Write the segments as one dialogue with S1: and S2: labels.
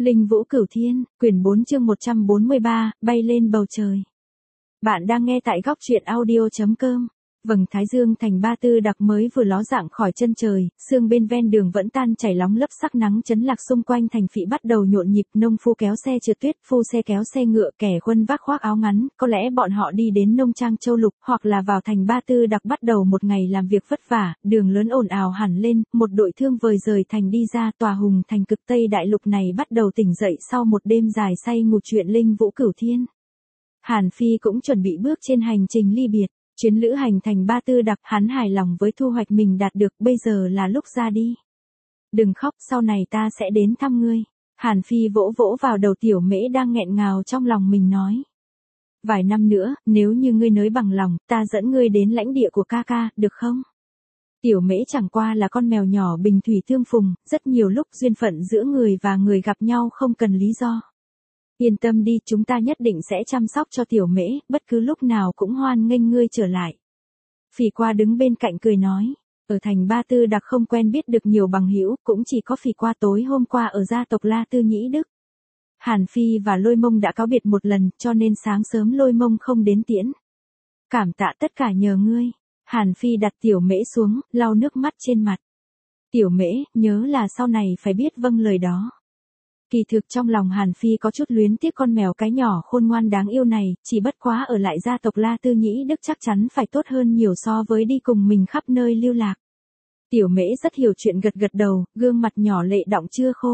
S1: Linh Vũ Cửu Thiên, quyển 4 chương 143, bay lên bầu trời. Bạn đang nghe tại góc truyện audio.com. Vầng thái dương thành ba tư đặc mới vừa ló dạng khỏi chân trời, sương bên ven đường vẫn tan chảy lóng lấp, sắc nắng chấn lạc xung quanh thành thị bắt đầu nhộn nhịp, nông phu kéo xe trượt tuyết, phu xe kéo xe ngựa, kẻ quân vác khoác áo ngắn, có lẽ bọn họ đi đến nông trang châu lục, hoặc là vào thành ba tư đặc bắt đầu một ngày làm việc vất vả, đường lớn ồn ào hẳn lên, một đội thương vời rời thành đi ra, tòa hùng thành cực Tây đại lục này bắt đầu tỉnh dậy sau một đêm dài say ngủ chuyện Linh Vũ Cửu Thiên. Hàn Phi cũng chuẩn bị bước trên hành trình ly biệt. Chuyến lữ hành thành ba tư đặc, hắn hài lòng với thu hoạch mình đạt được, bây giờ là lúc ra đi. Đừng khóc, sau này ta sẽ đến thăm ngươi. Hàn Phi vỗ vỗ vào đầu Tiểu Mễ đang nghẹn ngào trong lòng mình nói. Vài năm nữa, nếu như ngươi nới bằng lòng, ta dẫn ngươi đến lãnh địa của ca ca, được không? Tiểu Mễ chẳng qua là con mèo nhỏ bình thủy tương phùng, rất nhiều lúc duyên phận giữa người và người gặp nhau không cần lý do. Yên tâm đi, chúng ta nhất định sẽ chăm sóc cho Tiểu Mễ, bất cứ lúc nào cũng hoan nghênh ngươi trở lại. Phỉ Qua đứng bên cạnh cười nói, ở thành ba tư đặc không quen biết được nhiều bằng hữu, cũng chỉ có Phỉ Qua tối hôm qua ở gia tộc La Tư Nhĩ Đức. Hàn Phi và Lôi Mông đã cáo biệt một lần, cho nên sáng sớm Lôi Mông không đến tiễn. Cảm tạ tất cả nhờ ngươi. Hàn Phi đặt Tiểu Mễ xuống, lau nước mắt trên mặt. Tiểu Mễ, nhớ là sau này phải biết vâng lời đó. Kỳ thực trong lòng Hàn Phi có chút luyến tiếc con mèo cái nhỏ khôn ngoan đáng yêu này, chỉ bất quá ở lại gia tộc La Tư Nhĩ Đức chắc chắn phải tốt hơn nhiều so với đi cùng mình khắp nơi lưu lạc. Tiểu Mễ rất hiểu chuyện gật gật đầu, gương mặt nhỏ lệ đọng chưa khô.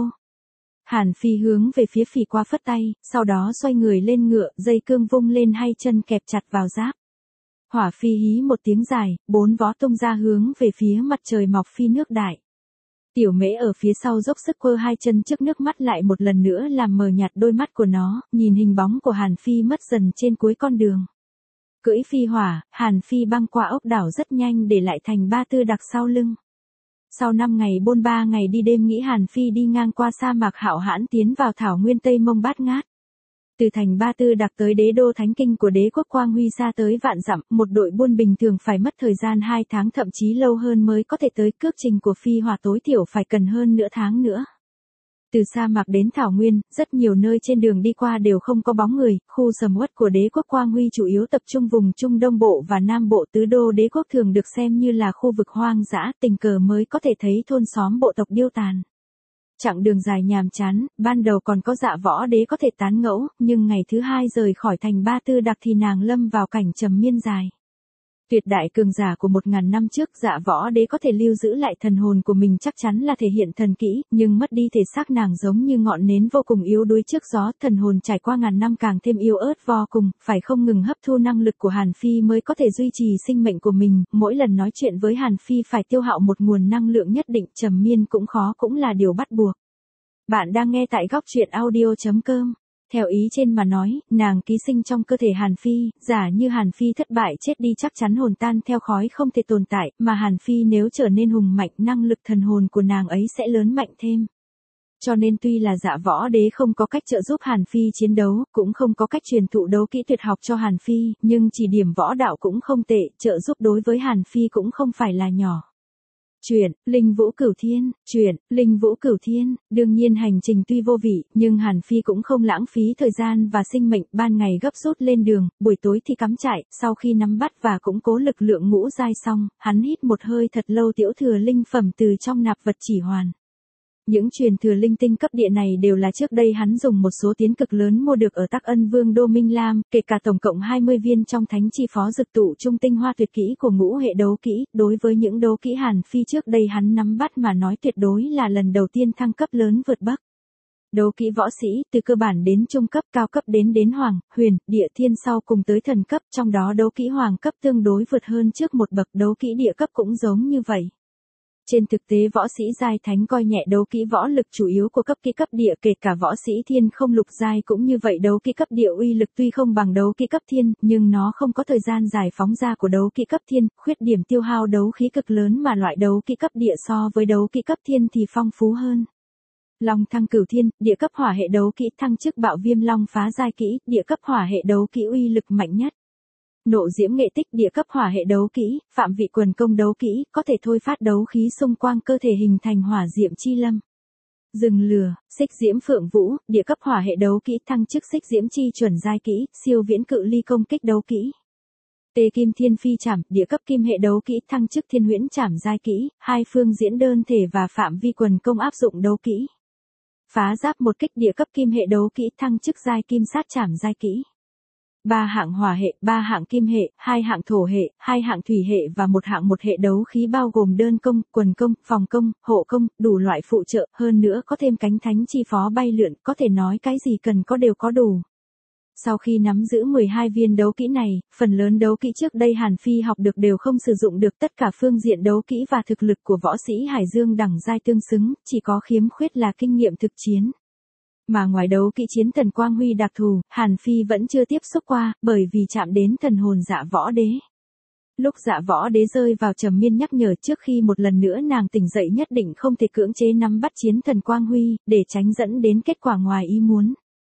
S1: Hàn Phi hướng về phía Phỉ Qua phất tay, sau đó xoay người lên ngựa, dây cương vung lên hai chân kẹp chặt vào giáp. Hỏa Phi hí một tiếng dài, bốn vó tung ra hướng về phía mặt trời mọc phi nước đại. Tiểu Mễ ở phía sau dốc sức quơ hai chân trước, nước mắt lại một lần nữa làm mờ nhạt đôi mắt của nó, nhìn hình bóng của Hàn Phi mất dần trên cuối con đường. Cưỡi phi hỏa, Hàn Phi băng qua ốc đảo rất nhanh để lại thành ba tư đặc sau lưng. Sau 5 ngày bôn 3 ngày đi đêm nghĩ, Hàn Phi đi ngang qua sa mạc hạo hãn tiến vào thảo nguyên Tây Mông bát ngát. Từ thành ba tư đặc tới đế đô thánh kinh của đế quốc Quang Huy xa tới vạn dặm, một đội buôn bình thường phải mất thời gian 2 tháng thậm chí lâu hơn mới có thể tới, cước trình của phi hỏa tối thiểu phải cần hơn nửa tháng nữa. Từ sa mạc đến thảo nguyên, rất nhiều nơi trên đường đi qua đều không có bóng người, khu sầm uất của đế quốc Quang Huy chủ yếu tập trung vùng Trung Đông Bộ và Nam Bộ tứ đô đế quốc, thường được xem như là khu vực hoang dã, tình cờ mới có thể thấy thôn xóm bộ tộc điêu tàn. Chặng đường dài nhàm chán, ban đầu còn có Dạ Võ Đế có thể tán ngẫu, nhưng ngày thứ 2 rời khỏi thành ba tư đặc thì nàng lâm vào cảnh trầm miên dài. Tuyệt đại cường giả của 1000 năm trước, Dạ Võ Đế có thể lưu giữ lại thần hồn của mình chắc chắn là thể hiện thần kỹ, nhưng mất đi thể xác nàng giống như ngọn nến vô cùng yếu đuối trước gió, thần hồn trải qua ngàn năm càng thêm yếu ớt vô cùng, phải không ngừng hấp thu năng lực của Hàn Phi mới có thể duy trì sinh mệnh của mình, mỗi lần nói chuyện với Hàn Phi phải tiêu hao một nguồn năng lượng nhất định, trầm miên cũng khó, cũng là điều bắt buộc. Bạn đang nghe tại góc truyện audio.com. Theo ý trên mà nói, nàng ký sinh trong cơ thể Hàn Phi, giả như Hàn Phi thất bại chết đi chắc chắn hồn tan theo khói không thể tồn tại, mà Hàn Phi nếu trở nên hùng mạnh, năng lực thần hồn của nàng ấy sẽ lớn mạnh thêm. Cho nên tuy là Dạ Võ Đế không có cách trợ giúp Hàn Phi chiến đấu, cũng không có cách truyền thụ đấu kỹ tuyệt học cho Hàn Phi, nhưng chỉ điểm võ đạo cũng không tệ, trợ giúp đối với Hàn Phi cũng không phải là nhỏ. Chuyện, Linh Vũ Cửu Thiên, chuyện, Linh Vũ Cửu Thiên, đương nhiên hành trình tuy vô vị, nhưng Hàn Phi cũng không lãng phí thời gian và sinh mệnh, ban ngày gấp rút lên đường, buổi tối thì cắm trại, sau khi nắm bắt và củng cố lực lượng ngũ giai xong, hắn hít một hơi thật lâu tiểu thừa linh phẩm từ trong nạp vật chỉ hoàn. Những truyền thừa linh tinh cấp địa này đều là trước đây hắn dùng một số tiến cực lớn mua được ở Tắc Ân Vương đô Minh Lam, kể cả tổng cộng 20 viên trong thánh chi phó dực tụ trung tinh hoa tuyệt kỹ của ngũ hệ đấu kỹ, đối với những đấu kỹ Hàn Phi trước đây hắn nắm bắt mà nói tuyệt đối là lần đầu tiên thăng cấp lớn vượt bậc. Đấu kỹ võ sĩ, từ cơ bản đến trung cấp, cao cấp đến hoàng, huyền, địa thiên sau cùng tới thần cấp, trong đó đấu kỹ hoàng cấp tương đối vượt hơn trước một bậc, đấu kỹ địa cấp cũng giống như vậy. Trên thực tế võ sĩ giai thánh coi nhẹ đấu kỹ võ lực chủ yếu của cấp kỹ cấp địa, kể cả võ sĩ thiên không lục giai cũng như vậy, đấu kỹ cấp địa uy lực tuy không bằng đấu kỹ cấp thiên, nhưng nó không có thời gian giải phóng ra của đấu kỹ cấp thiên, khuyết điểm tiêu hao đấu khí cực lớn, mà loại đấu kỹ cấp địa so với đấu kỹ cấp thiên thì phong phú hơn. Long thăng cửu thiên, địa cấp hỏa hệ đấu kỹ, thăng chức bạo viêm long phá giai kỹ, địa cấp hỏa hệ đấu kỹ uy lực mạnh nhất. Nộ diễm nghệ tích, địa cấp hỏa hệ đấu kỹ, phạm vị quần công đấu kỹ, có thể thôi phát đấu khí xung quanh cơ thể hình thành hỏa diệm chi lâm. Rừng lửa, xích diễm phượng vũ, địa cấp hỏa hệ đấu kỹ thăng chức xích diễm chi chuẩn giai kỹ, siêu viễn cự ly công kích đấu kỹ. Tê kim thiên phi trảm, địa cấp kim hệ đấu kỹ thăng chức thiên huyễn trảm giai kỹ, hai phương diễn đơn thể và phạm vi quần công áp dụng đấu kỹ. Phá giáp một kích địa cấp kim hệ đấu kỹ thăng chức giai kim sát trảm giai kỹ. 3 hạng hỏa hệ, 3 hạng kim hệ, 2 hạng thổ hệ, 2 hạng thủy hệ và một hệ đấu khí bao gồm đơn công, quần công, phòng công, hộ công, đủ loại phụ trợ, hơn nữa có thêm cánh thánh chi phó bay lượn, có thể nói cái gì cần có đều có đủ. Sau khi nắm giữ 12 viên đấu kỹ này, phần lớn đấu kỹ trước đây Hàn Phi học được đều không sử dụng được, tất cả phương diện đấu kỹ và thực lực của võ sĩ Hải Dương đẳng giai tương xứng, chỉ có khiếm khuyết là kinh nghiệm thực chiến. Mà ngoài đấu kỹ chiến thần quang huy đặc thù, Hàn Phi vẫn chưa tiếp xúc qua, bởi vì chạm đến thần hồn Dạ Võ Đế. Lúc Dạ Võ Đế rơi vào trầm miên nhắc nhở trước khi một lần nữa nàng tỉnh dậy nhất định không thể cưỡng chế nắm bắt chiến thần quang huy, để tránh dẫn đến kết quả ngoài ý muốn.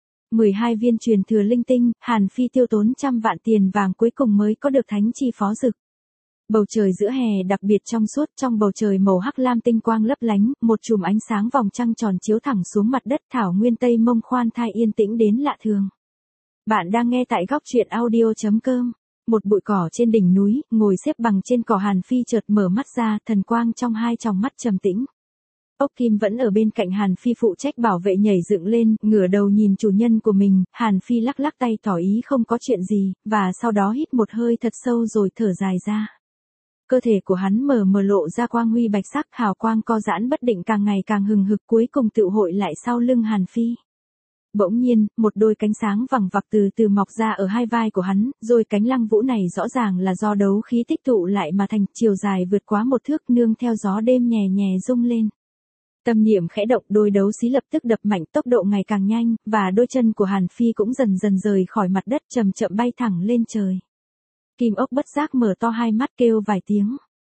S1: 12 viên truyền thừa linh tinh, Hàn Phi tiêu tốn trăm vạn tiền vàng cuối cùng mới có được thánh chi phó dực. Bầu trời giữa hè đặc biệt trong suốt, trong bầu trời màu hắc lam tinh quang lấp lánh, một chùm ánh sáng vòng trăng tròn chiếu thẳng xuống mặt đất, thảo nguyên Tây Mông khoan thai yên tĩnh đến lạ thường. Bạn đang nghe tại góc truyện audio.com. Một bụi cỏ trên đỉnh núi, ngồi xếp bằng trên cỏ, Hàn Phi chợt mở mắt ra, thần quang trong hai tròng mắt trầm tĩnh. Ốc Kim vẫn ở bên cạnh Hàn Phi phụ trách bảo vệ nhảy dựng lên, ngửa đầu nhìn chủ nhân của mình, Hàn Phi lắc lắc tay tỏ ý không có chuyện gì, và sau đó hít một hơi thật sâu rồi thở dài ra. Cơ thể của hắn mờ lộ ra quang huy bạch sắc, hào quang co giãn bất định càng ngày càng hừng hực, cuối cùng tụ hội lại sau lưng Hàn Phi. Bỗng nhiên, một đôi cánh sáng vằng vặc từ từ mọc ra ở hai vai của hắn, rồi cánh lăng vũ này rõ ràng là do đấu khí tích tụ lại mà thành, chiều dài vượt quá 1 thước, nương theo gió đêm nhẹ nhẹ rung lên. Tâm niệm khẽ động, đôi đấu xí lập tức đập mạnh, tốc độ ngày càng nhanh, và đôi chân của Hàn Phi cũng dần dần rời khỏi mặt đất, chậm chậm bay thẳng lên trời. Kim ốc bất giác mở to hai mắt kêu vài tiếng.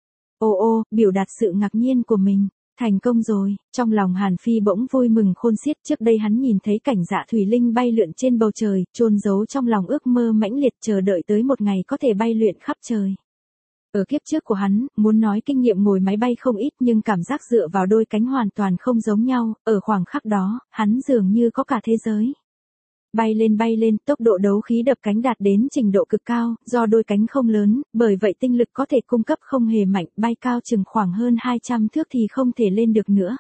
S1: Ô, biểu đạt sự ngạc nhiên của mình. Thành công rồi, trong lòng Hàn Phi bỗng vui mừng khôn xiết, trước đây hắn nhìn thấy cảnh Dạ Thủy Linh bay lượn trên bầu trời, chôn giấu trong lòng ước mơ mãnh liệt, chờ đợi tới một ngày có thể bay lượn khắp trời. Ở kiếp trước của hắn, muốn nói kinh nghiệm ngồi máy bay không ít, nhưng cảm giác dựa vào đôi cánh hoàn toàn không giống nhau, ở khoảng khắc đó, hắn dường như có cả thế giới. Bay lên, tốc độ đấu khí đập cánh đạt đến trình độ cực cao, do đôi cánh không lớn, bởi vậy tinh lực có thể cung cấp không hề mạnh, bay cao chừng khoảng hơn 200 thước thì không thể lên được nữa.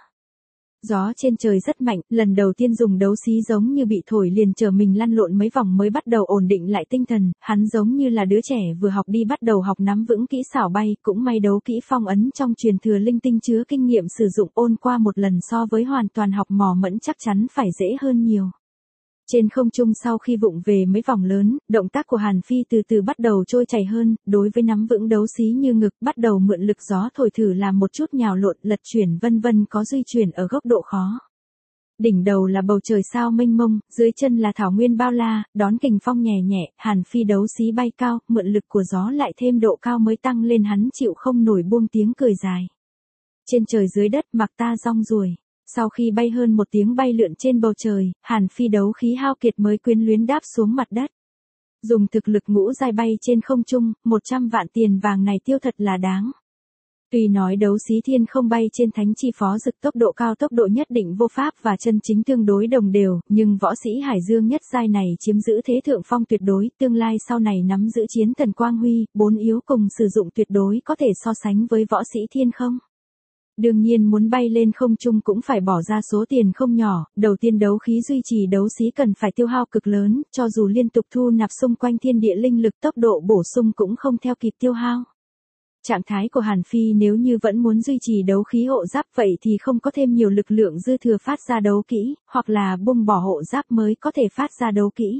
S1: Gió trên trời rất mạnh, lần đầu tiên dùng đấu xí giống như bị thổi liền chờ mình lăn lộn mấy vòng mới bắt đầu ổn định lại tinh thần, hắn giống như là đứa trẻ vừa học đi bắt đầu học nắm vững kỹ xảo bay, cũng may đấu kỹ phong ấn trong truyền thừa linh tinh chứa kinh nghiệm sử dụng ôn qua một lần so với hoàn toàn học mò mẫm chắc chắn phải dễ hơn nhiều. Trên không trung sau khi vụng về mấy vòng lớn, động tác của Hàn Phi từ từ bắt đầu trôi chảy hơn, đối với nắm vững đấu xí như ngực, bắt đầu mượn lực gió thổi thử làm một chút nhào lộn, lật chuyển vân vân, có duy chuyển ở góc độ khó. Đỉnh đầu là bầu trời sao mênh mông, dưới chân là thảo nguyên bao la, đón kình phong nhẹ nhẹ, Hàn Phi đấu xí bay cao, mượn lực của gió lại thêm độ cao mới tăng lên, hắn chịu không nổi buông tiếng cười dài. Trên trời dưới đất mặc ta rong ruổi. Sau khi bay hơn 1 tiếng bay lượn trên bầu trời, Hàn Phi đấu khí hao kiệt mới quyến luyến đáp xuống mặt đất. Dùng thực lực ngũ giai bay trên không trung, 100 vạn tiền vàng này tiêu thật là đáng. Tuy nói đấu xí thiên không bay trên thánh chi phó dực tốc độ cao, tốc độ nhất định vô pháp và chân chính tương đối đồng đều, nhưng võ sĩ Hải Dương nhất giai này chiếm giữ thế thượng phong tuyệt đối, tương lai sau này nắm giữ chiến thần quang huy, 4 yếu cùng sử dụng tuyệt đối có thể so sánh với võ sĩ thiên không. Đương nhiên muốn bay lên không trung cũng phải bỏ ra số tiền không nhỏ, đầu tiên đấu khí duy trì đấu xí cần phải tiêu hao cực lớn, cho dù liên tục thu nạp xung quanh thiên địa linh lực, tốc độ bổ sung cũng không theo kịp tiêu hao. Trạng thái của Hàn Phi nếu như vẫn muốn duy trì đấu khí hộ giáp vậy thì không có thêm nhiều lực lượng dư thừa phát ra đấu kỹ, hoặc là buông bỏ hộ giáp mới có thể phát ra đấu kỹ.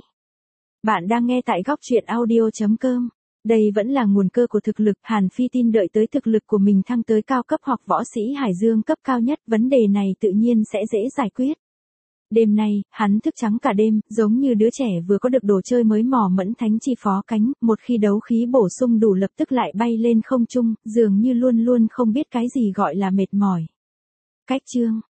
S1: Bạn đang nghe tại góc truyện audio.com. Đây vẫn là nguồn cơ của thực lực, Hàn Phi tin đợi tới thực lực của mình thăng tới cao cấp hoặc võ sĩ Hải Dương cấp cao nhất, vấn đề này tự nhiên sẽ dễ giải quyết. Đêm nay, hắn thức trắng cả đêm, giống như đứa trẻ vừa có được đồ chơi mới mò mẫm thánh chi phó cánh, một khi đấu khí bổ sung đủ lập tức lại bay lên không trung, dường như luôn luôn không biết cái gì gọi là mệt mỏi. Cách chương